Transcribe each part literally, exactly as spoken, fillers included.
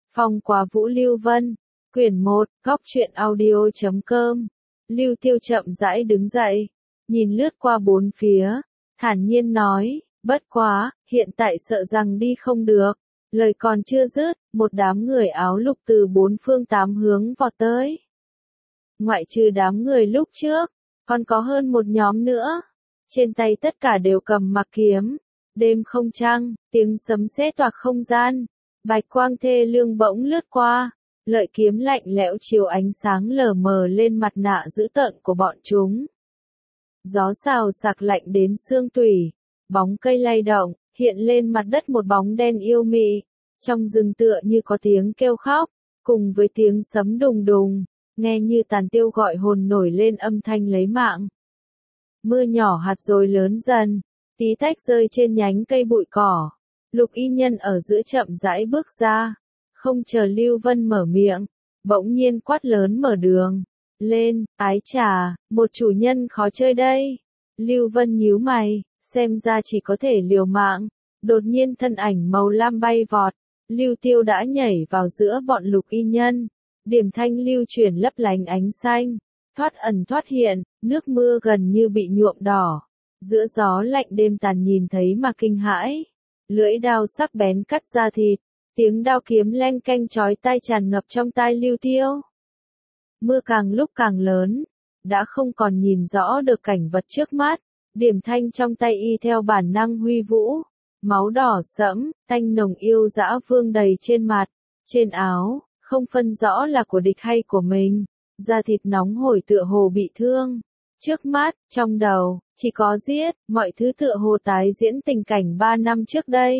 Phong Quá Vũ Lưu Vân, quyển một, góc truyện audio chấm com. Lưu Tiêu chậm rãi đứng dậy, nhìn lướt qua bốn phía, thản nhiên nói, bất quá, hiện tại sợ rằng đi không được. Lời còn chưa dứt, một đám người áo lục từ bốn phương tám hướng vọt tới. Ngoại trừ đám người lúc trước, còn có hơn một nhóm nữa. Trên tay tất cả đều cầm mặc kiếm. Đêm không trăng, tiếng sấm sét toạc không gian. Bạch quang thê lương bỗng lướt qua. Lợi kiếm lạnh lẽo chiếu ánh sáng lờ mờ lên mặt nạ dữ tợn của bọn chúng. Gió xào xạc lạnh đến xương tủy. Bóng cây lay động, hiện lên mặt đất một bóng đen yêu mị. Trong rừng tựa như có tiếng kêu khóc, cùng với tiếng sấm đùng đùng, nghe như tàn tiêu gọi hồn nổi lên âm thanh lấy mạng. Mưa nhỏ hạt rồi lớn dần, tí tách rơi trên nhánh cây bụi cỏ. Lục y nhân ở giữa chậm rãi bước ra, không chờ Lưu Vân mở miệng, bỗng nhiên quát lớn mở đường. Lên, ái trà, một chủ nhân khó chơi đây. Lưu Vân nhíu mày, xem ra chỉ có thể liều mạng. Đột nhiên thân ảnh màu lam bay vọt. Lưu Tiêu đã nhảy vào giữa bọn lục y nhân. Điểm thanh lưu chuyển lấp lánh ánh xanh. Thoát ẩn thoát hiện, nước mưa gần như bị nhuộm đỏ. Giữa gió lạnh đêm tàn nhìn thấy mà kinh hãi. Lưỡi đao sắc bén cắt da thịt. Tiếng đao kiếm leng keng chói tai tràn ngập trong tai Lưu Tiêu. Mưa càng lúc càng lớn. Đã không còn nhìn rõ được cảnh vật trước mắt. Điểm thanh trong tay y theo bản năng huy vũ. Máu đỏ sẫm, tanh nồng yêu dã vương đầy trên mặt, trên áo, không phân rõ là của địch hay của mình. Da thịt nóng hổi tựa hồ bị thương. Trước mắt, trong đầu, chỉ có giết, mọi thứ tựa hồ tái diễn tình cảnh ba năm trước đây.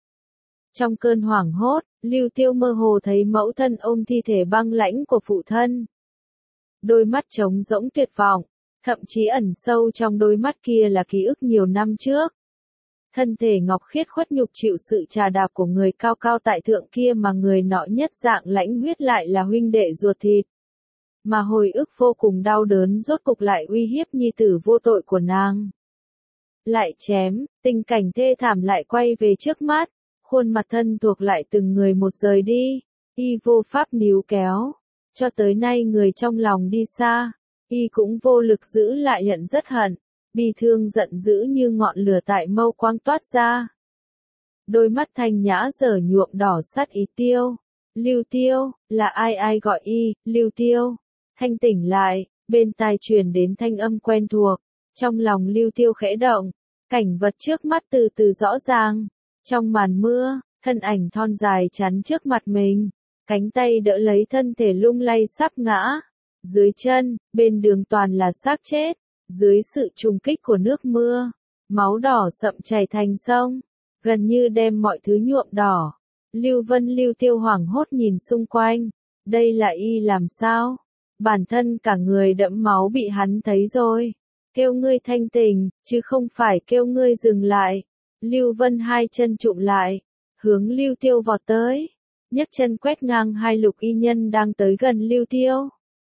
Trong cơn hoảng hốt, Lưu Tiêu mơ hồ thấy mẫu thân ôm thi thể băng lãnh của phụ thân. Đôi mắt trống rỗng tuyệt vọng, thậm chí ẩn sâu trong đôi mắt kia là ký ức nhiều năm trước. Thân thể ngọc khiết khuất nhục chịu sự trà đạp của người cao cao tại thượng kia mà người nọ nhất dạng lãnh huyết lại là huynh đệ ruột thịt. Mà hồi ức vô cùng đau đớn rốt cục lại uy hiếp nhi tử vô tội của nàng. Lại chém, tình cảnh thê thảm lại quay về trước mắt, khuôn mặt thân thuộc lại từng người một rời đi, y vô pháp níu kéo, cho tới nay người trong lòng đi xa, y cũng vô lực giữ lại nhận rất hận. Bi thương giận dữ như ngọn lửa tại mâu quang toát ra. Đôi mắt thanh nhã giờ nhuộm đỏ sát ý Tiêu. Lưu Tiêu, là ai ai gọi y, Lưu Tiêu. Thanh tỉnh lại, bên tai truyền đến thanh âm quen thuộc. Trong lòng Lưu Tiêu khẽ động, cảnh vật trước mắt từ từ rõ ràng. Trong màn mưa, thân ảnh thon dài chắn trước mặt mình. Cánh tay đỡ lấy thân thể lung lay sắp ngã. Dưới chân, bên đường toàn là xác chết. Dưới sự trùng kích của nước mưa, máu đỏ sậm chảy thành sông, gần như đem mọi thứ nhuộm đỏ. Lưu Vân Lưu Tiêu hoảng hốt nhìn xung quanh, đây là y làm sao? Bản thân cả người đẫm máu bị hắn thấy rồi. Kêu ngươi thanh tỉnh, chứ không phải kêu ngươi dừng lại. Lưu Vân hai chân trụm lại, hướng Lưu Tiêu vọt tới, nhấc chân quét ngang hai lục y nhân đang tới gần Lưu Tiêu.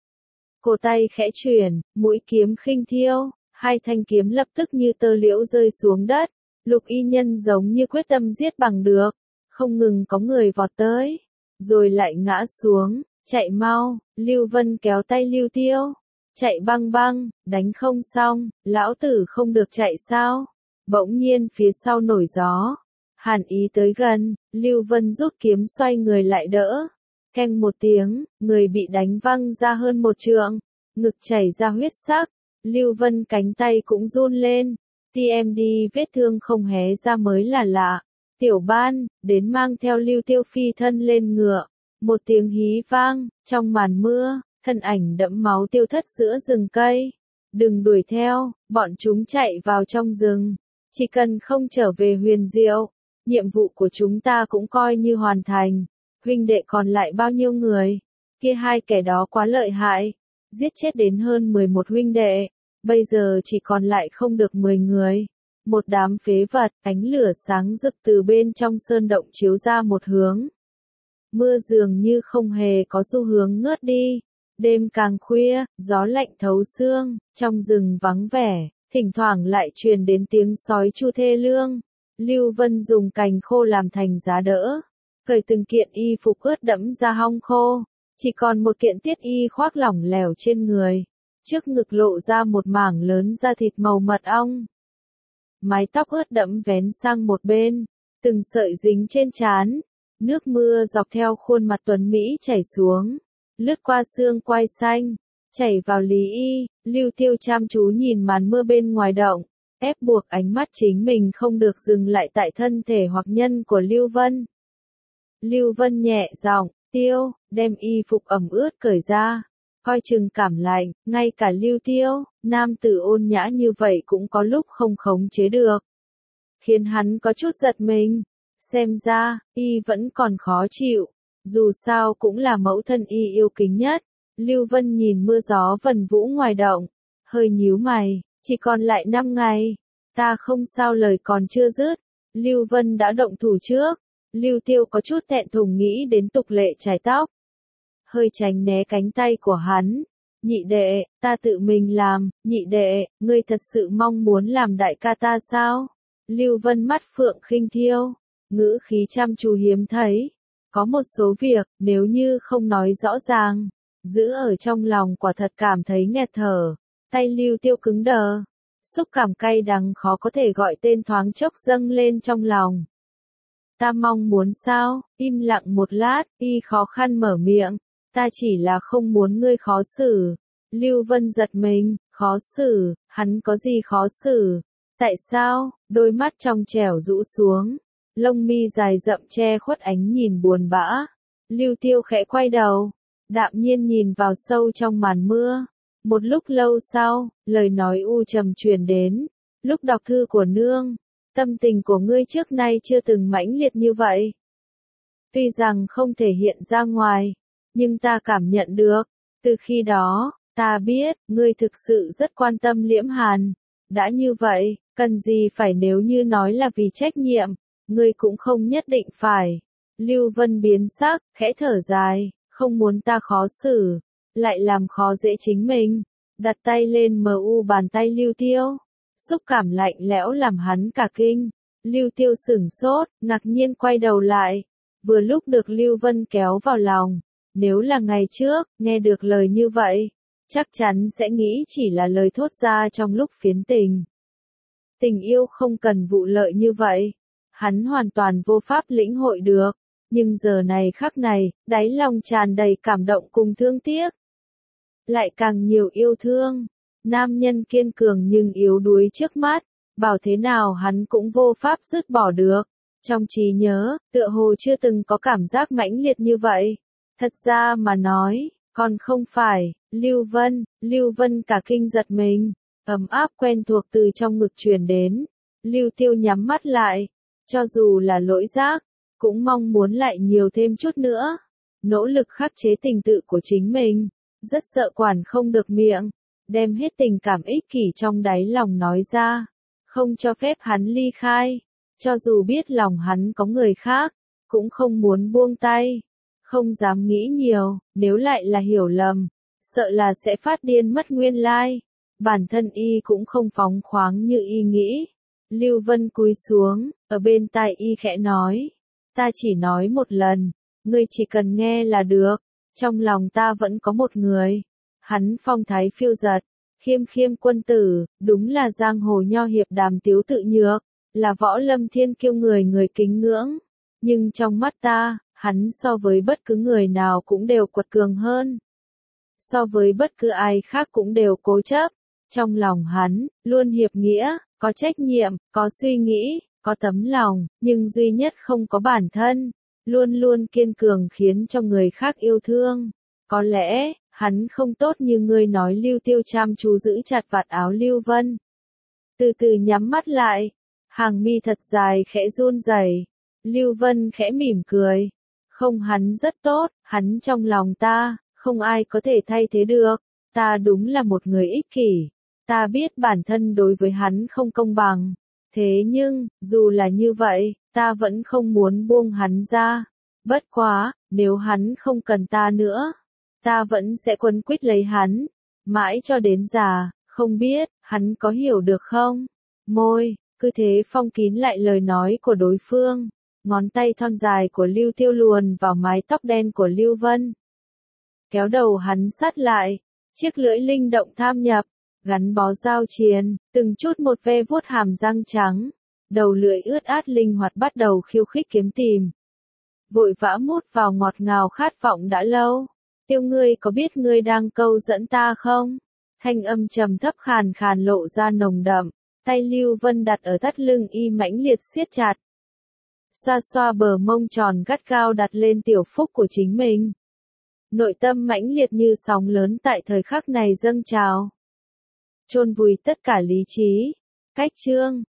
Cổ tay khẽ chuyển, mũi kiếm khinh thiêu, hai thanh kiếm lập tức như tơ liễu rơi xuống đất. Lục y nhân giống như quyết tâm giết bằng được, không ngừng có người vọt tới, rồi lại ngã xuống, chạy mau. Lưu Vân kéo tay Lưu Tiêu, chạy băng băng, đánh không xong, lão tử không được chạy sao? Bỗng nhiên phía sau nổi gió, hàn ý tới gần, Lưu Vân rút kiếm xoay người lại đỡ. Keng một tiếng, người bị đánh văng ra hơn một trượng, ngực chảy ra huyết sắc, Lưu Vân cánh tay cũng run lên, tê em đê vết thương không hé ra mới là lạ. Tiểu Ban, đến mang theo Lưu Tiêu phi thân lên ngựa, một tiếng hí vang, trong màn mưa, thân ảnh đẫm máu tiêu thất giữa rừng cây. Đừng đuổi theo, bọn chúng chạy vào trong rừng, chỉ cần không trở về Huyền Diệu, nhiệm vụ của chúng ta cũng coi như hoàn thành. Huynh đệ còn lại bao nhiêu người? Kia hai kẻ đó quá lợi hại, giết chết đến hơn mười một huynh đệ, bây giờ chỉ còn lại không được mười người. Một đám phế vật, ánh lửa sáng rực từ bên trong sơn động chiếu ra một hướng. Mưa dường như không hề có xu hướng ngớt đi. Đêm càng khuya, gió lạnh thấu xương, trong rừng vắng vẻ, thỉnh thoảng lại truyền đến tiếng sói chu thê lương. Lưu Vân dùng cành khô làm thành giá đỡ. cởi từng kiện y phục ướt đẫm ra hong khô, chỉ còn một kiện tiết y khoác lỏng lẻo trên người, trước ngực lộ ra một mảng lớn da thịt màu mật ong. Mái tóc ướt đẫm vén sang một bên, từng sợi dính trên trán, nước mưa dọc theo khuôn mặt tuấn Mỹ chảy xuống, lướt qua xương quai xanh, chảy vào lý y. Lưu Tiêu chăm chú nhìn màn mưa bên ngoài động, ép buộc ánh mắt chính mình không được dừng lại tại thân thể hoặc nhân của Lưu Vân. Lưu Vân nhẹ giọng, Tiêu, đem y phục ẩm ướt cởi ra, coi chừng cảm lạnh. Ngay cả Lưu Tiêu, nam tử ôn nhã như vậy cũng có lúc không khống chế được, khiến hắn có chút giật mình. Xem ra, y vẫn còn khó chịu, dù sao cũng là mẫu thân y yêu kính nhất. Lưu Vân nhìn mưa gió vần vũ ngoài động, hơi nhíu mày, chỉ còn lại năm ngày, ta không sao. Lời còn chưa dứt, Lưu Vân đã động thủ trước. Lưu Tiêu có chút thẹn thùng nghĩ đến tục lệ chải tóc, hơi tránh né cánh tay của hắn. Nhị đệ, ta tự mình làm. Nhị đệ, ngươi thật sự mong muốn làm đại ca ta sao? Lưu Vân mắt phượng khinh thiêu, ngữ khí chăm chú hiếm thấy. Có một số việc, nếu như không nói rõ ràng, giữ ở trong lòng quả thật cảm thấy nghẹt thở. Tay Lưu Tiêu cứng đờ, xúc cảm cay đắng khó có thể gọi tên thoáng chốc dâng lên trong lòng. Ta mong muốn sao? Im lặng một lát, y khó khăn mở miệng. Ta chỉ là không muốn ngươi khó xử. Lưu Vân giật mình, khó xử, hắn có gì khó xử? Tại sao? Đôi mắt trong trẻo rũ xuống, lông mi dài rậm che khuất ánh nhìn buồn bã. Lưu Tiêu khẽ quay đầu, đạm nhiên nhìn vào sâu trong màn mưa. Một lúc lâu sau, lời nói u trầm truyền đến. Lúc đọc thư của nương, tâm tình của ngươi trước nay chưa từng mãnh liệt như vậy. Tuy rằng không thể hiện ra ngoài, nhưng ta cảm nhận được. Từ khi đó, ta biết, ngươi thực sự rất quan tâm Liễm Hàn. Đã như vậy, cần gì phải nếu như nói là vì trách nhiệm, ngươi cũng không nhất định phải. Lưu Vân biến sắc, khẽ thở dài, không muốn ta khó xử, lại làm khó dễ chính mình. Đặt tay lên mờ u bàn tay Lưu Tiêu, xúc cảm lạnh lẽo làm hắn cả kinh. Lưu Tiêu sửng sốt, ngạc nhiên quay đầu lại, vừa lúc được Lưu Vân kéo vào lòng. Nếu là ngày trước, nghe được lời như vậy, chắc chắn sẽ nghĩ chỉ là lời thốt ra trong lúc phiến tình. Tình yêu không cần vụ lợi như vậy, hắn hoàn toàn vô pháp lĩnh hội được. Nhưng giờ này khắc này, đáy lòng tràn đầy cảm động cùng thương tiếc. Lại càng nhiều yêu thương. Nam nhân kiên cường nhưng yếu đuối trước mắt, bảo thế nào hắn cũng vô pháp dứt bỏ được. Trong trí nhớ, tựa hồ chưa từng có cảm giác mãnh liệt như vậy. Thật ra mà nói, còn không phải. Lưu Vân, Lưu Vân cả kinh giật mình, ấm áp quen thuộc từ trong ngực truyền đến. Lưu Tiêu nhắm mắt lại, cho dù là lỗi giác, cũng mong muốn lại nhiều thêm chút nữa. Nỗ lực khắc chế tình tự của chính mình, rất sợ quản không được miệng, đem hết tình cảm ích kỷ trong đáy lòng nói ra, không cho phép hắn ly khai. Cho dù biết lòng hắn có người khác, cũng không muốn buông tay, không dám nghĩ nhiều, nếu lại là hiểu lầm, sợ là sẽ phát điên mất nguyên lai. Bản thân y cũng không phóng khoáng như y nghĩ. Lưu Vân cúi xuống, ở bên tai y khẽ nói, ta chỉ nói một lần, ngươi chỉ cần nghe là được. Trong lòng ta vẫn có một người. Hắn phong thái phiêu giật, khiêm khiêm quân tử, đúng là giang hồ nho hiệp Đàm Tiếu tự nhược, là võ lâm thiên kiêu người người kính ngưỡng. Nhưng trong mắt ta, hắn so với bất cứ người nào cũng đều quật cường hơn. So với bất cứ ai khác cũng đều cố chấp. Trong lòng hắn, luôn hiệp nghĩa, có trách nhiệm, có suy nghĩ, có tấm lòng, nhưng duy nhất không có bản thân. Luôn luôn kiên cường khiến cho người khác yêu thương. Có lẽ, hắn không tốt như ngươi nói. Lưu Tiêu chăm chú giữ chặt vạt áo Lưu Vân. Từ từ nhắm mắt lại, hàng mi thật dài khẽ run rẩy. Lưu Vân khẽ mỉm cười. Không, hắn rất tốt, hắn trong lòng ta, không ai có thể thay thế được. Ta đúng là một người ích kỷ. Ta biết bản thân đối với hắn không công bằng. Thế nhưng, dù là như vậy, ta vẫn không muốn buông hắn ra. Bất quá, nếu hắn không cần ta nữa, ta vẫn sẽ quấn quýt lấy hắn, mãi cho đến già. Không biết, hắn có hiểu được không? Môi, cứ thế phong kín lại lời nói của đối phương. Ngón tay thon dài của Lưu Tiêu luồn vào mái tóc đen của Lưu Vân. Kéo đầu hắn sát lại, chiếc lưỡi linh động tham nhập, gắn bó giao chiến, từng chút một ve vuốt hàm răng trắng. Đầu lưỡi ướt át linh hoạt bắt đầu khiêu khích kiếm tìm. Vội vã mút vào ngọt ngào khát vọng đã lâu. Tiêu ngươi có biết ngươi đang câu dẫn ta không? Thanh âm trầm thấp khàn khàn lộ ra nồng đậm. Tay Lưu Vân đặt ở thắt lưng y mãnh liệt siết chặt. Xoa xoa bờ mông tròn gắt gao đặt lên tiểu phúc của chính mình. Nội tâm mãnh liệt như sóng lớn tại thời khắc này dâng trào. Chôn vùi tất cả lý trí. Cách chương